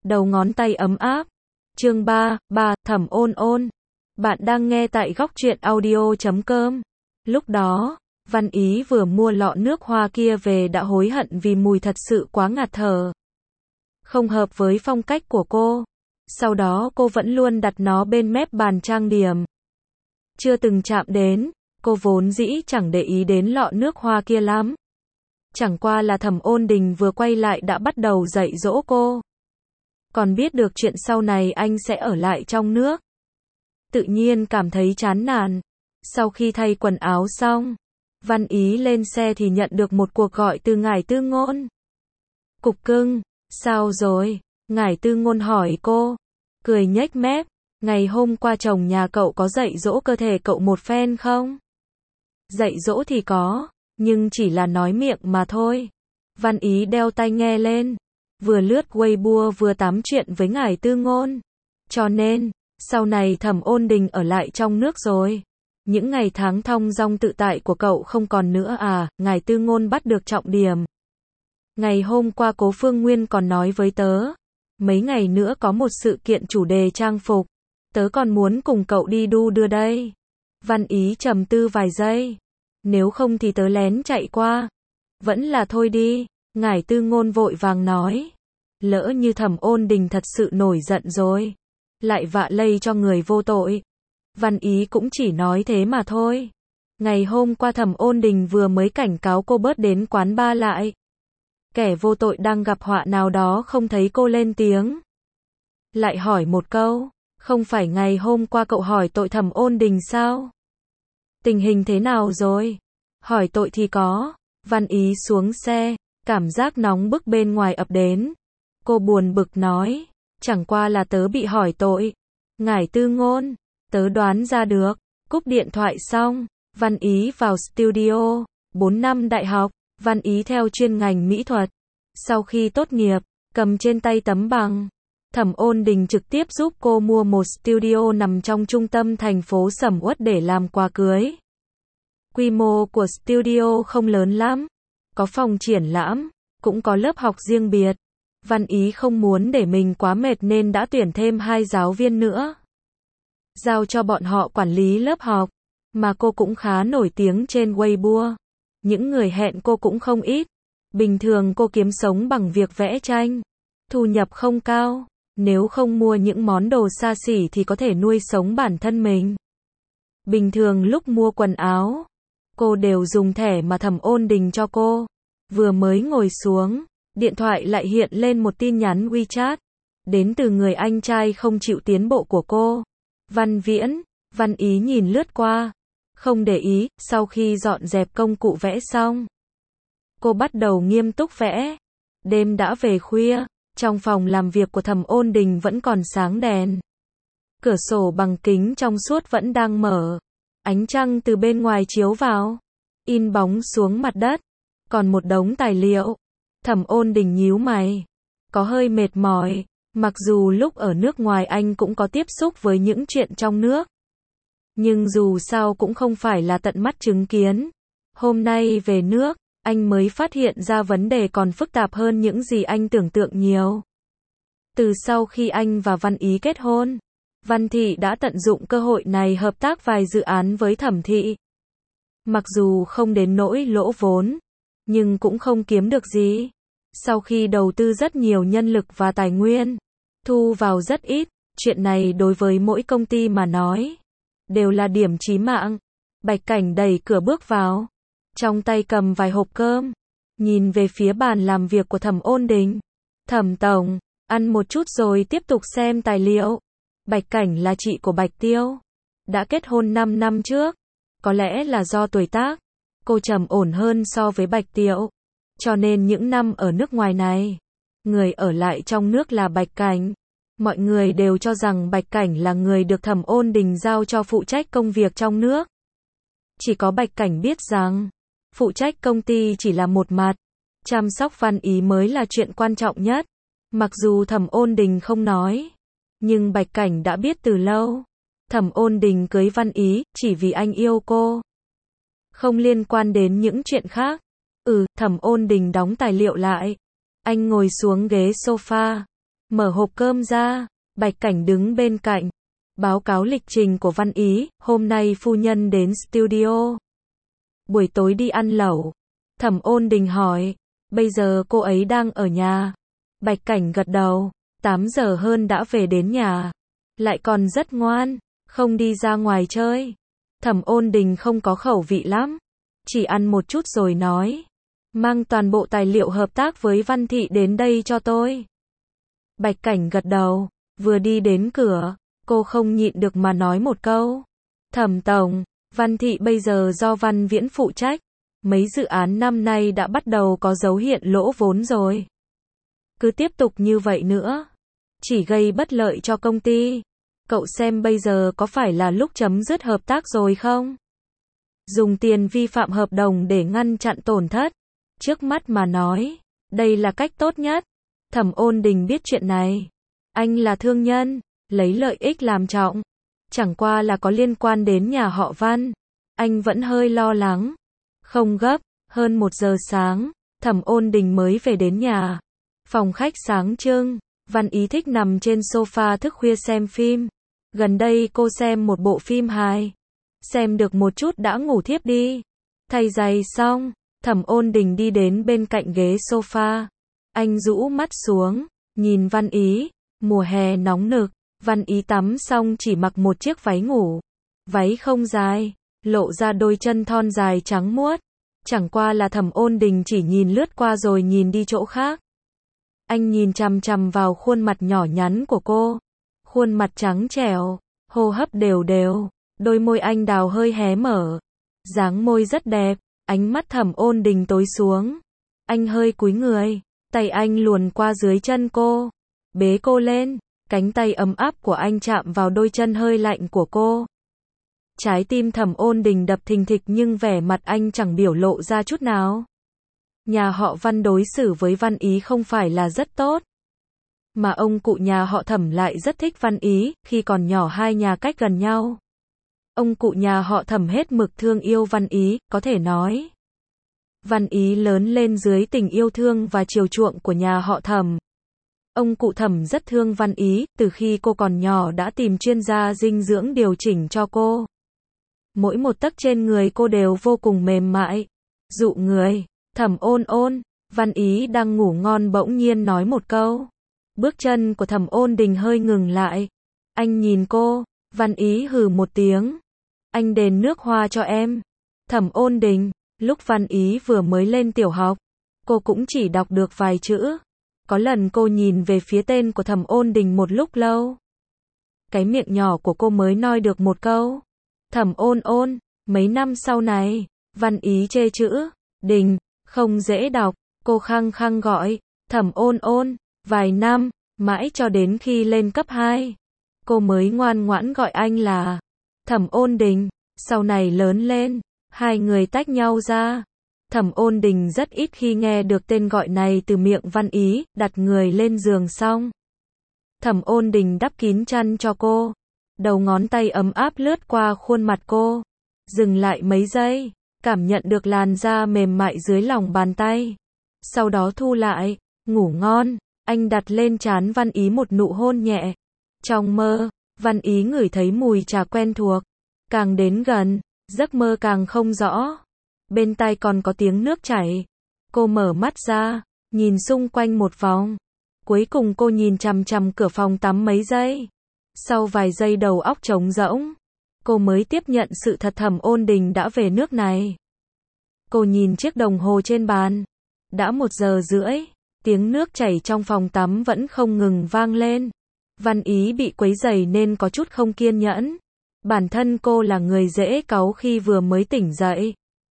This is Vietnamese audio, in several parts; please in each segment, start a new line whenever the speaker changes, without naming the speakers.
đầu ngón tay ấm áp. Chương 3, Thẩm Ôn Ôn. Bạn đang nghe tại góc truyện audio.com. Lúc đó, Văn Ý vừa mua lọ nước hoa kia về đã hối hận vì mùi thật sự quá ngạt thở. Không hợp với phong cách của cô. Sau đó cô vẫn luôn đặt nó bên mép bàn trang điểm. Chưa từng chạm đến, cô vốn dĩ chẳng để ý đến lọ nước hoa kia lắm. Chẳng qua là Thẩm Ôn Đình vừa quay lại đã bắt đầu dạy dỗ cô. Còn biết được chuyện sau này anh sẽ ở lại trong nước. Tự nhiên cảm thấy chán nản. Sau khi thay quần áo xong, Văn Ý lên xe thì nhận được một cuộc gọi từ Ngải Tư Ngôn. Cục cưng, sao rồi? Ngải Tư Ngôn hỏi cô. Cười nhếch mép. Ngày hôm qua chồng nhà cậu có dạy dỗ cơ thể cậu một phen không? Dạy dỗ thì có, nhưng chỉ là nói miệng mà thôi. Văn Ý đeo tai nghe lên. Vừa lướt Weibo vừa tám chuyện với Ngải Tư Ngôn. Cho nên, sau này Thẩm Ôn Đình ở lại trong nước rồi. Những ngày tháng thong dong tự tại của cậu không còn nữa à? Ngải Tư Ngôn bắt được trọng điểm. Ngày hôm qua Cố Phương Nguyên còn nói với tớ. Mấy ngày nữa có một sự kiện chủ đề trang phục. Tớ còn muốn cùng cậu đi đu đưa đây. Văn Ý trầm tư vài giây. Nếu không thì tớ lén chạy qua. Vẫn là thôi đi. Ngải Tư Ngôn vội vàng nói. Lỡ như Thẩm Ôn Đình thật sự nổi giận rồi. Lại vạ lây cho người vô tội. Văn Ý cũng chỉ nói thế mà thôi. Ngày hôm qua Thẩm Ôn Đình vừa mới cảnh cáo cô bớt đến quán bar lại. Kẻ vô tội đang gặp họa nào đó không thấy cô lên tiếng. Lại hỏi một câu. Không phải ngày hôm qua cậu hỏi tội Thẩm Ôn Đình sao? Tình hình thế nào rồi? Hỏi tội thì có. Văn Ý xuống xe. Cảm giác nóng bức bên ngoài ập đến. Cô buồn bực nói. Chẳng qua là tớ bị hỏi tội. Ngải Tư Ngôn. Tớ đoán ra được. Cúp điện thoại xong. Văn Ý vào studio. 4 năm đại học. Văn Ý theo chuyên ngành mỹ thuật. Sau khi tốt nghiệp, cầm trên tay tấm bằng. Thẩm Ôn Đình trực tiếp giúp cô mua một studio nằm trong trung tâm thành phố Sầm Uất để làm quà cưới. Quy mô của studio không lớn lắm. Có phòng triển lãm, cũng có lớp học riêng biệt. Văn Ý không muốn để mình quá mệt nên đã tuyển thêm 2 giáo viên nữa. Giao cho bọn họ quản lý lớp học. Mà cô cũng khá nổi tiếng trên Weibo. Những người hẹn cô cũng không ít. Bình thường cô kiếm sống bằng việc vẽ tranh. Thu nhập không cao. Nếu không mua những món đồ xa xỉ thì có thể nuôi sống bản thân mình. Bình thường lúc mua quần áo, cô đều dùng thẻ mà Thẩm Ôn Đình cho cô. Vừa mới ngồi xuống, điện thoại lại hiện lên một tin nhắn WeChat. Đến từ người anh trai không chịu tiến bộ của cô. Văn Viễn. Văn Ý nhìn lướt qua. Không để ý, sau khi dọn dẹp công cụ vẽ xong. Cô bắt đầu nghiêm túc vẽ. Đêm đã về khuya. Trong phòng làm việc của Thẩm Ôn Đình vẫn còn sáng đèn. Cửa sổ bằng kính trong suốt vẫn đang mở. Ánh trăng từ bên ngoài chiếu vào. In bóng xuống mặt đất. Còn một đống tài liệu. Thẩm Ôn Đình nhíu mày. Có hơi mệt mỏi. Mặc dù lúc ở nước ngoài anh cũng có tiếp xúc với những chuyện trong nước. Nhưng dù sao cũng không phải là tận mắt chứng kiến. Hôm nay về nước, anh mới phát hiện ra vấn đề còn phức tạp hơn những gì anh tưởng tượng nhiều. Từ sau khi anh và Văn Ý kết hôn, Văn Thị đã tận dụng cơ hội này hợp tác vài dự án với Thẩm Thị. Mặc dù không đến nỗi lỗ vốn, nhưng cũng không kiếm được gì. Sau khi đầu tư rất nhiều nhân lực và tài nguyên, thu vào rất ít, chuyện này đối với mỗi công ty mà nói, đều là điểm chí mạng. Bạch Cảnh đẩy cửa bước vào. Trong tay cầm vài hộp cơm. Nhìn về phía bàn làm việc của Thẩm Ôn Đình. Thẩm tổng, ăn một chút rồi tiếp tục xem tài liệu. Bạch Cảnh là chị của Bạch Tiêu. Đã kết hôn 5 năm trước. Có lẽ là do tuổi tác. Cô trầm ổn hơn so với Bạch Tiêu. Cho nên những năm ở nước ngoài này, người ở lại trong nước là Bạch Cảnh. Mọi người đều cho rằng Bạch Cảnh là người được Thẩm Ôn Đình giao cho phụ trách công việc trong nước. Chỉ có Bạch Cảnh biết rằng, phụ trách công ty chỉ là một mặt. Chăm sóc Văn Ý mới là chuyện quan trọng nhất. Mặc dù Thẩm Ôn Đình không nói, nhưng Bạch Cảnh đã biết từ lâu. Thẩm Ôn Đình cưới Văn Ý chỉ vì anh yêu cô. Không liên quan đến những chuyện khác. Thẩm Ôn Đình đóng tài liệu lại. Anh ngồi xuống ghế sofa. Mở hộp cơm ra, Bạch Cảnh đứng bên cạnh. Báo cáo lịch trình của Văn Ý, hôm nay phu nhân đến studio. Buổi tối đi ăn lẩu. Thẩm Ôn Đình hỏi, bây giờ cô ấy đang ở nhà. Bạch Cảnh gật đầu, 8 giờ hơn đã về đến nhà. Lại còn rất ngoan, không đi ra ngoài chơi. Thẩm Ôn Đình không có khẩu vị lắm, chỉ ăn một chút rồi nói, mang toàn bộ tài liệu hợp tác với Văn Thị đến đây cho tôi. Bạch Cảnh gật đầu, vừa đi đến cửa, cô không nhịn được mà nói một câu. Thẩm tổng, Văn Thị bây giờ do Văn Viễn phụ trách, mấy dự án năm nay đã bắt đầu có dấu hiện lỗ vốn rồi. Cứ tiếp tục như vậy nữa, chỉ gây bất lợi cho công ty. Cậu xem bây giờ có phải là lúc chấm dứt hợp tác rồi không? Dùng tiền vi phạm hợp đồng để ngăn chặn tổn thất. Trước mắt mà nói, đây là cách tốt nhất. Thẩm Ôn Đình biết chuyện này. Anh là thương nhân, lấy lợi ích làm trọng. Chẳng qua là có liên quan đến nhà họ Văn. Anh vẫn hơi lo lắng. Không gấp, hơn 1 giờ sáng, Thẩm Ôn Đình mới về đến nhà. Phòng khách sáng trưng, Văn Ý thích nằm trên sofa thức khuya xem phim. Gần đây cô xem một bộ phim hài. Xem được một chút đã ngủ thiếp đi. Thay giày xong, Thẩm Ôn Đình đi đến bên cạnh ghế sofa. Anh rũ mắt xuống, nhìn Văn Ý. Mùa hè nóng nực, Văn Ý tắm xong chỉ mặc một chiếc váy ngủ. Váy không dài, lộ ra đôi chân thon dài trắng muốt. Chẳng qua là Thẩm Ôn Đình chỉ nhìn lướt qua rồi nhìn đi chỗ khác. Anh nhìn chằm chằm vào khuôn mặt nhỏ nhắn của cô. Khuôn mặt trắng trẻo, hô hấp đều đều, đôi môi anh đào hơi hé mở. Dáng môi rất đẹp, ánh mắt Thẩm Ôn Đình tối xuống. Anh hơi cúi người, tay anh luồn qua dưới chân cô, bế cô lên, cánh tay ấm áp của anh chạm vào đôi chân hơi lạnh của cô. Trái tim Thẩm Ôn Đình đập thình thịch nhưng vẻ mặt anh chẳng biểu lộ ra chút nào. Nhà họ Văn đối xử với Văn Ý không phải là rất tốt. Mà ông cụ nhà họ Thẩm lại rất thích Văn Ý, khi còn nhỏ hai nhà cách gần nhau. Ông cụ nhà họ Thẩm hết mực thương yêu Văn Ý, có thể nói. Văn Ý lớn lên dưới tình yêu thương và chiều chuộng của nhà họ Thẩm. Ông cụ Thẩm rất thương Văn Ý, từ khi cô còn nhỏ đã tìm chuyên gia dinh dưỡng điều chỉnh cho cô. Mỗi một tấc trên người cô đều vô cùng mềm mại, dụ người. Thẩm Ôn Ôn, Văn Ý đang ngủ ngon bỗng nhiên nói một câu. Bước chân của Thẩm Ôn Đình hơi ngừng lại. Anh nhìn cô, Văn Ý hừ một tiếng. Anh đền nước hoa cho em. Thẩm Ôn Đình, lúc Văn Ý vừa mới lên tiểu học, cô cũng chỉ đọc được vài chữ. Có lần cô nhìn về phía tên của Thẩm Ôn Đình một lúc lâu. Cái miệng nhỏ của cô mới nói được một câu. Thẩm Ôn Ôn, mấy năm sau này, Văn Ý chê chữ Đình không dễ đọc, cô khăng khăng gọi Thẩm Ôn Ôn. Vài năm, mãi cho đến khi lên cấp 2, cô mới ngoan ngoãn gọi anh là Thẩm Ôn Đình. Sau này lớn lên, hai người tách nhau ra. Thẩm Ôn Đình rất ít khi nghe được tên gọi này từ miệng Văn Ý. Đặt người lên giường xong, Thẩm Ôn Đình đắp kín chăn cho cô. Đầu ngón tay ấm áp lướt qua khuôn mặt cô, dừng lại mấy giây, cảm nhận được làn da mềm mại dưới lòng bàn tay. Sau đó thu lại, ngủ ngon. Anh đặt lên trán Văn Ý một nụ hôn nhẹ. Trong mơ, Văn Ý ngửi thấy mùi trà quen thuộc. Càng đến gần, giấc mơ càng không rõ. Bên tai còn có tiếng nước chảy. Cô mở mắt ra, nhìn xung quanh một vòng. Cuối cùng cô nhìn chằm chằm cửa phòng tắm mấy giây. Sau vài giây đầu óc trống rỗng, cô mới tiếp nhận sự thật Thẩm Ôn Đình đã về nước này. Cô nhìn chiếc đồng hồ trên bàn. Đã 1 giờ rưỡi. Tiếng nước chảy trong phòng tắm vẫn không ngừng vang lên. Văn Ý bị quấy rầy nên có chút không kiên nhẫn. Bản thân cô là người dễ cáu khi vừa mới tỉnh dậy.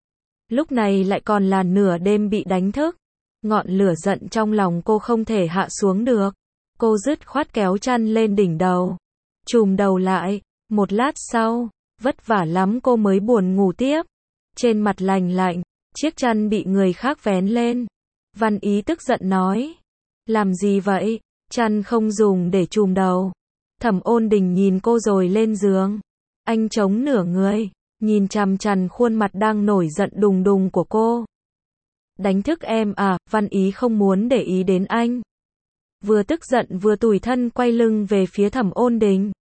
Lúc này lại còn là nửa đêm bị đánh thức. Ngọn lửa giận trong lòng cô không thể hạ xuống được. Cô dứt khoát kéo chăn lên đỉnh đầu, trùm đầu lại. Một lát sau, vất vả lắm cô mới buồn ngủ tiếp. Trên mặt lành lạnh, chiếc chăn bị người khác vén lên. Văn Ý tức giận nói. Làm gì vậy? Chăn không dùng để trùm đầu. Thẩm Ôn Đình nhìn cô rồi lên giường. Anh chống nửa người, nhìn chằm chằm khuôn mặt đang nổi giận đùng đùng của cô. Đánh thức em à? Văn Ý không muốn để ý đến anh. vừa tức giận vừa tủi thân quay lưng về phía Thẩm Ôn Đình.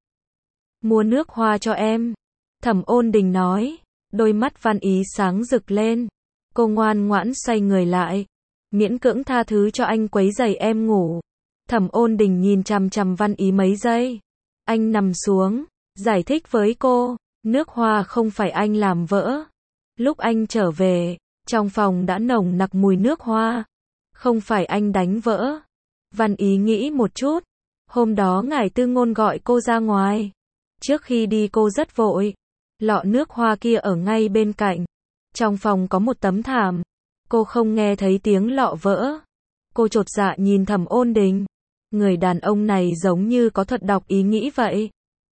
Mua nước hoa cho em. Thẩm Ôn Đình nói, đôi mắt Văn Ý sáng rực lên. Cô ngoan ngoãn xoay người lại, miễn cưỡng tha thứ cho anh quấy rầy em ngủ. Thẩm Ôn Đình nhìn chằm chằm Văn Ý mấy giây. Anh nằm xuống, giải thích với cô, nước hoa không phải anh làm vỡ. Lúc anh trở về, trong phòng đã nồng nặc mùi nước hoa. Không phải anh đánh vỡ. Văn Ý nghĩ một chút. Hôm đó Ngải Tư Ngôn gọi cô ra ngoài. Trước khi đi cô rất vội. Lọ nước hoa kia ở ngay bên cạnh. Trong phòng có một tấm thảm. Cô không nghe thấy tiếng lọ vỡ. Cô chột dạ nhìn Thẩm Ôn Đình. Người đàn ông này giống như có thuật đọc ý nghĩ vậy.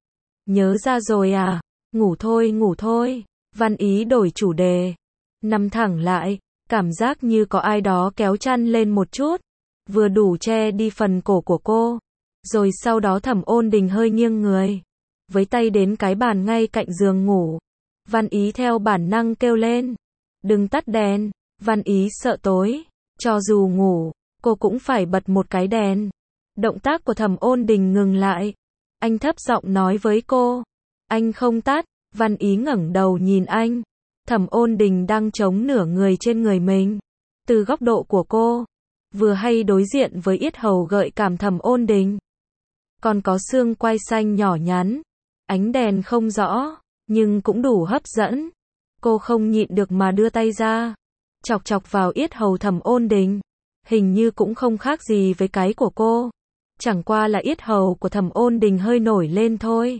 Nhớ ra rồi à? Ngủ thôi, ngủ thôi. Văn Ý đổi chủ đề. Nằm thẳng lại, cảm giác như có ai đó kéo chăn lên một chút. Vừa đủ che đi phần cổ của cô. Rồi sau đó Thẩm Ôn Đình hơi nghiêng người. Với tay đến cái bàn ngay cạnh giường ngủ. Văn Ý theo bản năng kêu lên. Đừng tắt đèn. Văn Ý sợ tối. Cho dù ngủ, cô cũng phải bật một cái đèn. Động tác của Thẩm Ôn Đình ngừng lại. Anh thấp giọng nói với cô. Anh không tắt. Văn Ý ngẩng đầu nhìn anh. Thẩm Ôn Đình đang chống nửa người trên người mình. Từ góc độ của cô, vừa hay đối diện với yết hầu gợi cảm Thẩm Ôn Đình. Còn có xương quai xanh nhỏ nhắn. Ánh đèn không rõ, nhưng cũng đủ hấp dẫn. Cô không nhịn được mà đưa tay ra. Chọc chọc vào yết hầu Thẩm Ôn Đình. Hình như cũng không khác gì với cái của cô. Chẳng qua là yết hầu của Thẩm Ôn Đình hơi nổi lên thôi.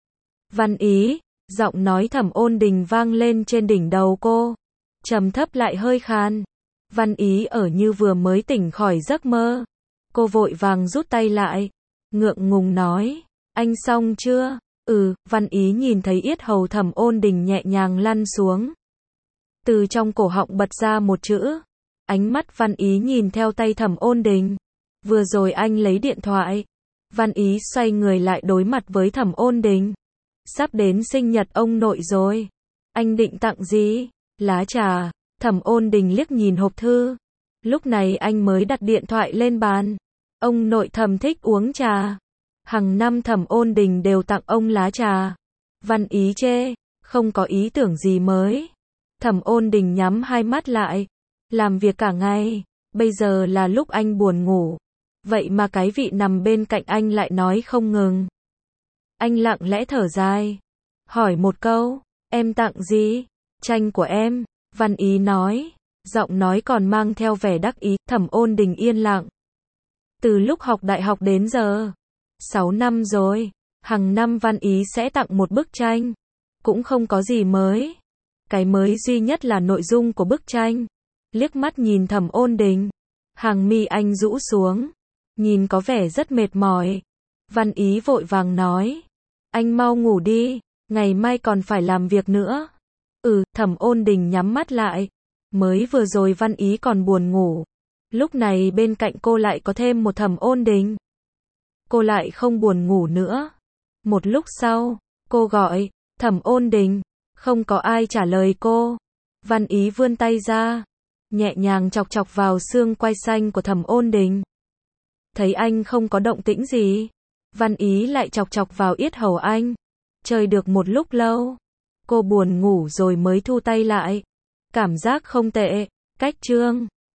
Văn Ý, giọng nói Thẩm Ôn Đình vang lên trên đỉnh đầu cô. Trầm thấp lại hơi khàn. Văn Ý ở như vừa mới tỉnh khỏi giấc mơ. Cô vội vàng rút tay lại. Ngượng ngùng nói. Anh xong chưa? Văn Ý nhìn thấy yết hầu Thẩm Ôn Đình nhẹ nhàng lăn xuống. Từ trong cổ họng bật ra một chữ. Ánh mắt Văn Ý nhìn theo tay Thẩm Ôn Đình. Vừa rồi anh lấy điện thoại. Văn Ý xoay người lại đối mặt với Thẩm Ôn Đình. Sắp đến sinh nhật ông nội rồi. Anh định tặng gì? Lá trà. Thẩm Ôn Đình liếc nhìn hộp thư. Lúc này anh mới đặt điện thoại lên bàn. Ông nội Thẩm thích uống trà. Hàng năm Thẩm Ôn Đình đều tặng ông lá trà. Văn Ý chê, không có ý tưởng gì mới. Thẩm Ôn Đình nhắm hai mắt lại. Làm việc cả ngày. Bây giờ là lúc anh buồn ngủ. Vậy mà cái vị nằm bên cạnh anh lại nói không ngừng. Anh lặng lẽ thở dài. Hỏi một câu, em tặng gì? Tranh của em. Văn Ý nói. Giọng nói còn mang theo vẻ đắc ý. Thẩm Ôn Đình yên lặng. Từ lúc học đại học đến giờ. 6 năm rồi. Hàng năm Văn Ý sẽ tặng một bức tranh. Cũng không có gì mới. Cái mới duy nhất là nội dung của bức tranh. Liếc mắt nhìn Thẩm Ôn Đình. Hàng mi anh rũ xuống. Nhìn có vẻ rất mệt mỏi. Văn Ý vội vàng nói. Anh mau ngủ đi. Ngày mai còn phải làm việc nữa. Thẩm Ôn Đình nhắm mắt lại. Mới vừa rồi Văn Ý còn buồn ngủ. Lúc này bên cạnh cô lại có thêm một Thẩm Ôn Đình. Cô lại không buồn ngủ nữa. Một lúc sau, cô gọi. Thẩm Ôn Đình. Không có ai trả lời cô. Văn Ý vươn tay ra. Nhẹ nhàng chọc chọc vào xương quai xanh của Thẩm Ôn Đình. Thấy anh không có động tĩnh gì. Văn Ý lại chọc chọc vào yết hầu anh. Chơi được một lúc lâu. Cô buồn ngủ rồi mới thu tay lại. Cảm giác không tệ. Cách chương